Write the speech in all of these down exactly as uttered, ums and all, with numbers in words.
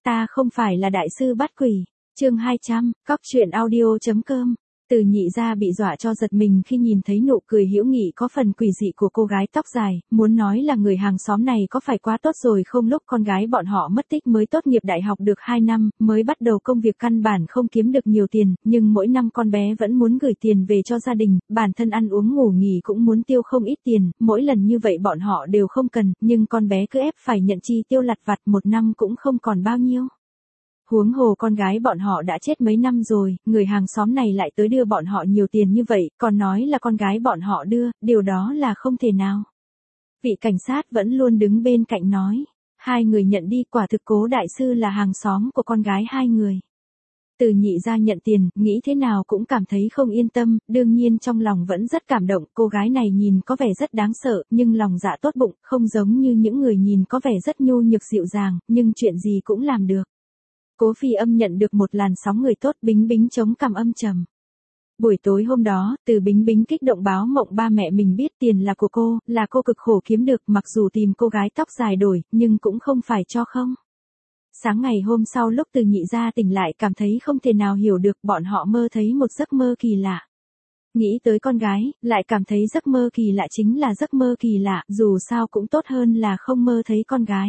ta không phải là đại sư bắt quỷ. Chương hai trăm, cóc truyện audio chấm com. Từ Nhị gia bị dọa cho giật mình khi nhìn thấy nụ cười hữu nghị có phần quỷ dị của cô gái tóc dài, muốn nói là người hàng xóm này có phải quá tốt rồi không. Lúc con gái bọn họ mất tích mới tốt nghiệp đại học được hai năm, mới bắt đầu công việc căn bản không kiếm được nhiều tiền, nhưng mỗi năm con bé vẫn muốn gửi tiền về cho gia đình, bản thân ăn uống ngủ nghỉ cũng muốn tiêu không ít tiền, mỗi lần như vậy bọn họ đều không cần, nhưng con bé cứ ép phải nhận chi tiêu lặt vặt, một năm cũng không còn bao nhiêu. Huống hồ con gái bọn họ đã chết mấy năm rồi, người hàng xóm này lại tới đưa bọn họ nhiều tiền như vậy, còn nói là con gái bọn họ đưa, điều đó là không thể nào. Vị cảnh sát vẫn luôn đứng bên cạnh nói, hai người nhận đi, quả thực Cố đại sư là hàng xóm của con gái hai người. Từ Nhị gia nhận tiền, nghĩ thế nào cũng cảm thấy không yên tâm, đương nhiên trong lòng vẫn rất cảm động, cô gái này nhìn có vẻ rất đáng sợ, nhưng lòng dạ tốt bụng, không giống như những người nhìn có vẻ rất nhu nhược dịu dàng, nhưng chuyện gì cũng làm được. Cố Phi Âm nhận được một làn sóng người tốt, Bính Bính chống cằm âm trầm. Buổi tối hôm đó, Từ Bính Bính kích động báo mộng ba mẹ mình biết tiền là của cô, là cô cực khổ kiếm được, mặc dù tìm cô gái tóc dài đổi, nhưng cũng không phải cho không. Sáng ngày hôm sau lúc Từ Nhị gia tỉnh lại cảm thấy không thể nào hiểu được, bọn họ mơ thấy một giấc mơ kỳ lạ. Nghĩ tới con gái, lại cảm thấy giấc mơ kỳ lạ chính là giấc mơ kỳ lạ, dù sao cũng tốt hơn là không mơ thấy con gái.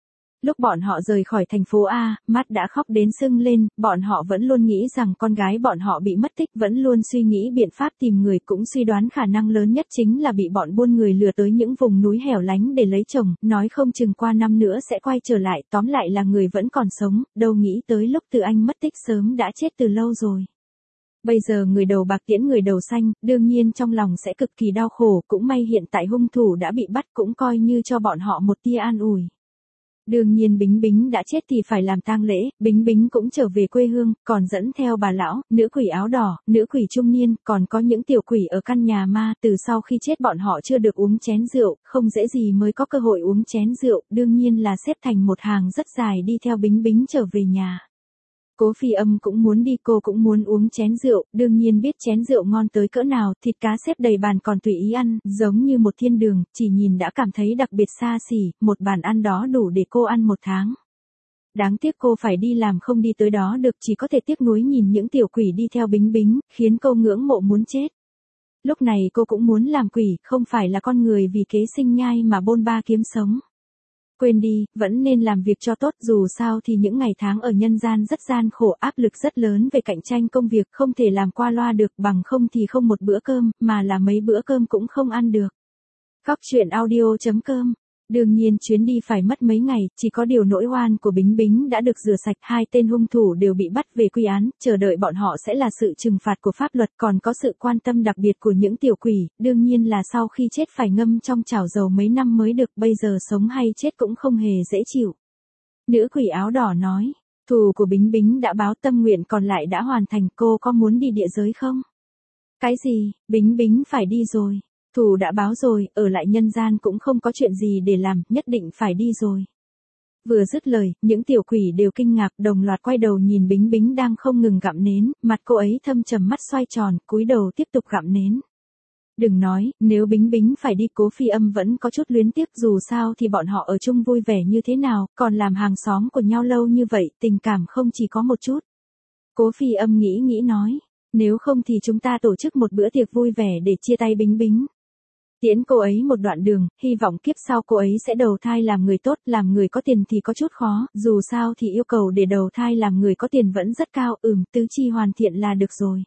Lúc bọn họ rời khỏi thành phố A, mắt đã khóc đến sưng lên, bọn họ vẫn luôn nghĩ rằng con gái bọn họ bị mất tích, vẫn luôn suy nghĩ biện pháp tìm người, cũng suy đoán khả năng lớn nhất chính là bị bọn buôn người lừa tới những vùng núi hẻo lánh để lấy chồng, nói không chừng qua năm nữa sẽ quay trở lại, tóm lại là người vẫn còn sống, đâu nghĩ tới lúc Từ Anh mất tích sớm đã chết từ lâu rồi. Bây giờ người đầu bạc tiễn người đầu xanh, đương nhiên trong lòng sẽ cực kỳ đau khổ, cũng may hiện tại hung thủ đã bị bắt, cũng coi như cho bọn họ một tia an ủi. Đương nhiên Bính Bính đã chết thì phải làm tang lễ, Bính Bính cũng trở về quê hương, còn dẫn theo bà lão, nữ quỷ áo đỏ, nữ quỷ trung niên, còn có những tiểu quỷ ở căn nhà ma, từ sau khi chết bọn họ chưa được uống chén rượu, không dễ gì mới có cơ hội uống chén rượu, đương nhiên là xếp thành một hàng rất dài đi theo Bính Bính trở về nhà. Cố Phi Âm cũng muốn đi, cô cũng muốn uống chén rượu, đương nhiên biết chén rượu ngon tới cỡ nào, thịt cá xếp đầy bàn còn tùy ý ăn, giống như một thiên đường, chỉ nhìn đã cảm thấy đặc biệt xa xỉ, một bàn ăn đó đủ để cô ăn một tháng. Đáng tiếc cô phải đi làm không đi tới đó được, chỉ có thể tiếc nuối nhìn những tiểu quỷ đi theo Bính Bính, khiến cô ngưỡng mộ muốn chết. Lúc này cô cũng muốn làm quỷ, không phải là con người vì kế sinh nhai mà bôn ba kiếm sống. Quên đi, vẫn nên làm việc cho tốt, dù sao thì những ngày tháng ở nhân gian rất gian khổ, áp lực rất lớn về cạnh tranh công việc, không thể làm qua loa được, bằng không thì không một bữa cơm, mà là mấy bữa cơm cũng không ăn được. Cóc truyện audio chấm com. Đương nhiên chuyến đi phải mất mấy ngày, chỉ có điều nỗi oan của Bính Bính đã được rửa sạch, hai tên hung thủ đều bị bắt về quy án, chờ đợi bọn họ sẽ là sự trừng phạt của pháp luật, còn có sự quan tâm đặc biệt của những tiểu quỷ, đương nhiên là sau khi chết phải ngâm trong chảo dầu mấy năm mới được, bây giờ sống hay chết cũng không hề dễ chịu. Nữ quỷ áo đỏ nói, thù của Bính Bính đã báo, tâm nguyện còn lại đã hoàn thành, cô có muốn đi địa giới không? Cái gì, Bính Bính phải đi rồi. Thù đã báo rồi, ở lại nhân gian cũng không có chuyện gì để làm, nhất định phải đi rồi. Vừa dứt lời, những tiểu quỷ đều kinh ngạc, đồng loạt quay đầu nhìn Bính Bính đang không ngừng gặm nến, mặt cô ấy thâm trầm, mắt xoay tròn, cúi đầu tiếp tục gặm nến. Đừng nói, nếu Bính Bính phải đi, Cố Phi Âm vẫn có chút luyến tiếc, dù sao thì bọn họ ở chung vui vẻ như thế nào, còn làm hàng xóm của nhau lâu như vậy, tình cảm không chỉ có một chút. Cố Phi Âm nghĩ nghĩ nói, nếu không thì chúng ta tổ chức một bữa tiệc vui vẻ để chia tay Bính Bính. Tiễn cô ấy một đoạn đường, hy vọng kiếp sau cô ấy sẽ đầu thai làm người tốt, làm người có tiền thì có chút khó, dù sao thì yêu cầu để đầu thai làm người có tiền vẫn rất cao, ừm, tứ chi hoàn thiện là được rồi.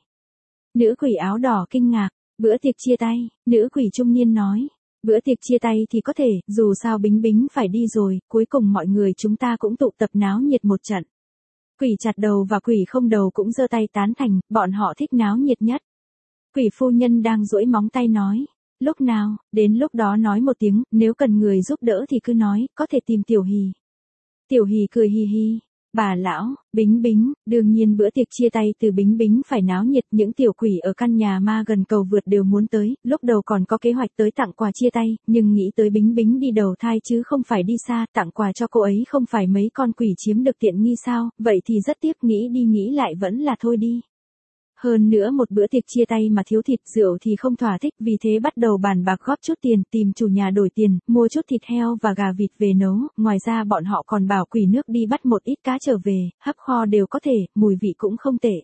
Nữ quỷ áo đỏ kinh ngạc, bữa tiệc chia tay, nữ quỷ trung niên nói, bữa tiệc chia tay thì có thể, dù sao Bính Bính phải đi rồi, cuối cùng mọi người chúng ta cũng tụ tập náo nhiệt một trận. Quỷ chặt đầu và quỷ không đầu cũng giơ tay tán thành, bọn họ thích náo nhiệt nhất. Quỷ phu nhân đang duỗi móng tay nói. Lúc nào, đến lúc đó nói một tiếng, nếu cần người giúp đỡ thì cứ nói, có thể tìm Tiểu Hì. Tiểu Hì cười hi hi, bà lão, Bính Bính, đương nhiên bữa tiệc chia tay từ Bính Bính phải náo nhiệt, những tiểu quỷ ở căn nhà ma gần cầu vượt đều muốn tới, lúc đầu còn có kế hoạch tới tặng quà chia tay, nhưng nghĩ tới Bính Bính đi đầu thai chứ không phải đi xa, tặng quà cho cô ấy không phải mấy con quỷ chiếm được tiện nghi sao, vậy thì rất tiếc, nghĩ đi nghĩ lại vẫn là thôi đi. Hơn nữa một bữa tiệc chia tay mà thiếu thịt rượu thì không thỏa thích, vì thế bắt đầu bàn bạc góp chút tiền, tìm chủ nhà đổi tiền, mua chút thịt heo và gà vịt về nấu, ngoài ra bọn họ còn bảo quỷ nước đi bắt một ít cá trở về, hấp kho đều có thể, mùi vị cũng không tệ.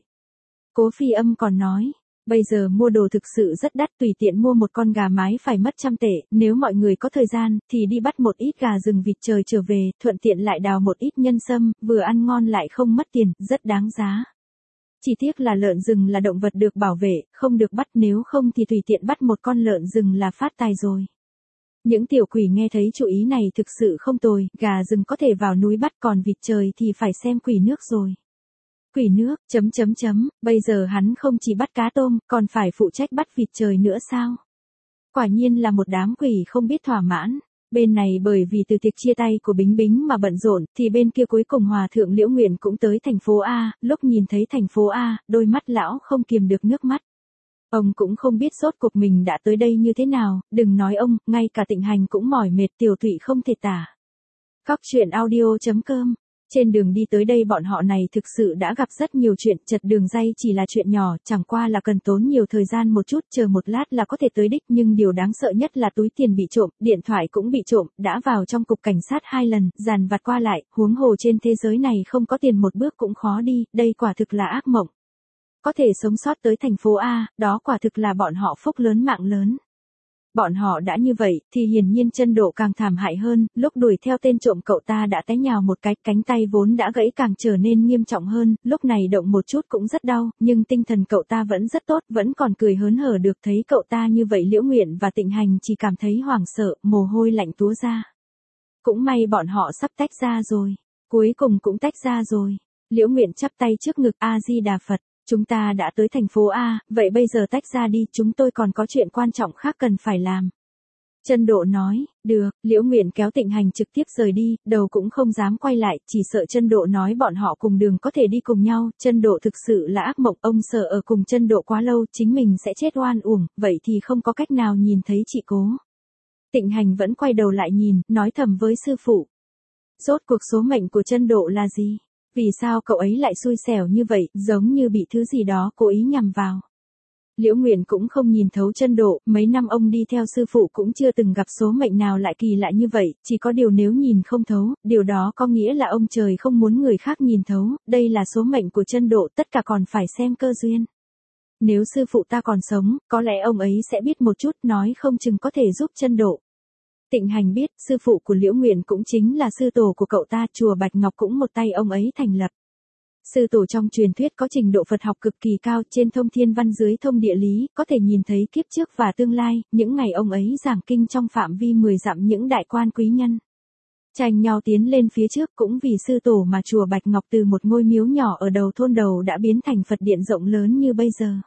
Cố Phi Âm còn nói, bây giờ mua đồ thực sự rất đắt, tùy tiện mua một con gà mái phải mất trăm tệ, nếu mọi người có thời gian, thì đi bắt một ít gà rừng vịt trời trở về, thuận tiện lại đào một ít nhân sâm, vừa ăn ngon lại không mất tiền, rất đáng giá. Chỉ tiếc là lợn rừng là động vật được bảo vệ, không được bắt, nếu không thì tùy tiện bắt một con lợn rừng là phát tài rồi. Những tiểu quỷ nghe thấy chủ ý này thực sự không tồi, gà rừng có thể vào núi bắt, còn vịt trời thì phải xem quỷ nước rồi. Quỷ nước, chấm chấm chấm, bây giờ hắn không chỉ bắt cá tôm, còn phải phụ trách bắt vịt trời nữa sao? Quả nhiên là một đám quỷ không biết thỏa mãn. Bên này bởi vì từ tiệc chia tay của Bính Bính mà bận rộn, thì bên kia cuối cùng Hòa thượng Liễu Nguyện cũng tới thành phố A, lúc nhìn thấy thành phố A, đôi mắt lão không kiềm được nước mắt. Ông cũng không biết rốt cuộc mình đã tới đây như thế nào, đừng nói ông, ngay cả Tịnh Hành cũng mỏi mệt tiểu tụy không thể tả. Cóc truyện audio chấm com. Trên đường đi tới đây bọn họ này thực sự đã gặp rất nhiều chuyện, chật đường ray chỉ là chuyện nhỏ, chẳng qua là cần tốn nhiều thời gian một chút, chờ một lát là có thể tới đích, nhưng điều đáng sợ nhất là túi tiền bị trộm, điện thoại cũng bị trộm, đã vào trong cục cảnh sát hai lần, dàn vặt qua lại, huống hồ trên thế giới này không có tiền một bước cũng khó đi, đây quả thực là ác mộng. Có thể sống sót tới thành phố A, đó quả thực là bọn họ phúc lớn mạng lớn. Bọn họ đã như vậy, thì hiển nhiên Chân Độ càng thảm hại hơn, lúc đuổi theo tên trộm cậu ta đã té nhào một cái, cánh tay vốn đã gãy càng trở nên nghiêm trọng hơn, lúc này động một chút cũng rất đau, nhưng tinh thần cậu ta vẫn rất tốt, vẫn còn cười hớn hở được, thấy cậu ta như vậy Liễu Nguyện và Tịnh Hành chỉ cảm thấy hoảng sợ, mồ hôi lạnh túa ra. Cũng may bọn họ sắp tách ra rồi, cuối cùng cũng tách ra rồi. Liễu Nguyện chắp tay trước ngực, A Di Đà Phật. Chúng ta đã tới thành phố A, vậy bây giờ tách ra đi, chúng tôi còn có chuyện quan trọng khác cần phải làm. Chân Độ nói, được, Liễu Nguyện kéo Tịnh Hành trực tiếp rời đi, đầu cũng không dám quay lại, chỉ sợ Chân Độ nói bọn họ cùng đường có thể đi cùng nhau, Chân Độ thực sự là ác mộng, ông sợ ở cùng Chân Độ quá lâu, chính mình sẽ chết oan uổng, vậy thì không có cách nào nhìn thấy chị Cố. Tịnh Hành vẫn quay đầu lại nhìn, nói thầm với sư phụ. Rốt cuộc số mệnh của Chân Độ là gì? Vì sao cậu ấy lại xui xẻo như vậy, giống như bị thứ gì đó cố ý nhằm vào. Liễu Nguyện cũng không nhìn thấu Chân Độ, mấy năm ông đi theo sư phụ cũng chưa từng gặp số mệnh nào lại kỳ lạ như vậy, chỉ có điều nếu nhìn không thấu, điều đó có nghĩa là ông trời không muốn người khác nhìn thấu, đây là số mệnh của Chân Độ, tất cả còn phải xem cơ duyên. Nếu sư phụ ta còn sống, có lẽ ông ấy sẽ biết một chút, nói không chừng có thể giúp Chân Độ. Tịnh Hành biết, sư phụ của Liễu Nguyện cũng chính là sư tổ của cậu ta, chùa Bạch Ngọc cũng một tay ông ấy thành lập. Sư tổ trong truyền thuyết có trình độ Phật học cực kỳ cao, trên thông thiên văn dưới thông địa lý, có thể nhìn thấy kiếp trước và tương lai, những ngày ông ấy giảng kinh trong phạm vi mười dặm những đại quan quý nhân. Tranh nhau tiến lên phía trước, cũng vì sư tổ mà chùa Bạch Ngọc từ một ngôi miếu nhỏ ở đầu thôn đầu đã biến thành Phật điện rộng lớn như bây giờ.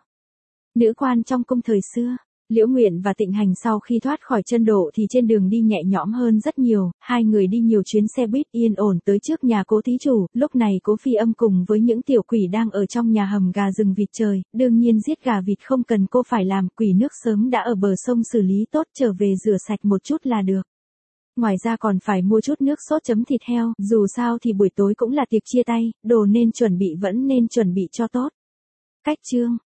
Nữ quan trong cung thời xưa. Liễu Nguyện và Tịnh Hành sau khi thoát khỏi Chân Độ thì trên đường đi nhẹ nhõm hơn rất nhiều, hai người đi nhiều chuyến xe buýt yên ổn tới trước nhà Cố thí chủ, lúc này Cố Phi Âm cùng với những tiểu quỷ đang ở trong nhà hầm gà rừng vịt trời, đương nhiên giết gà vịt không cần cô phải làm, quỷ nước sớm đã ở bờ sông xử lý tốt, trở về rửa sạch một chút là được. Ngoài ra còn phải mua chút nước sốt chấm thịt heo, dù sao thì buổi tối cũng là tiệc chia tay, đồ nên chuẩn bị vẫn nên chuẩn bị cho tốt. Cách chương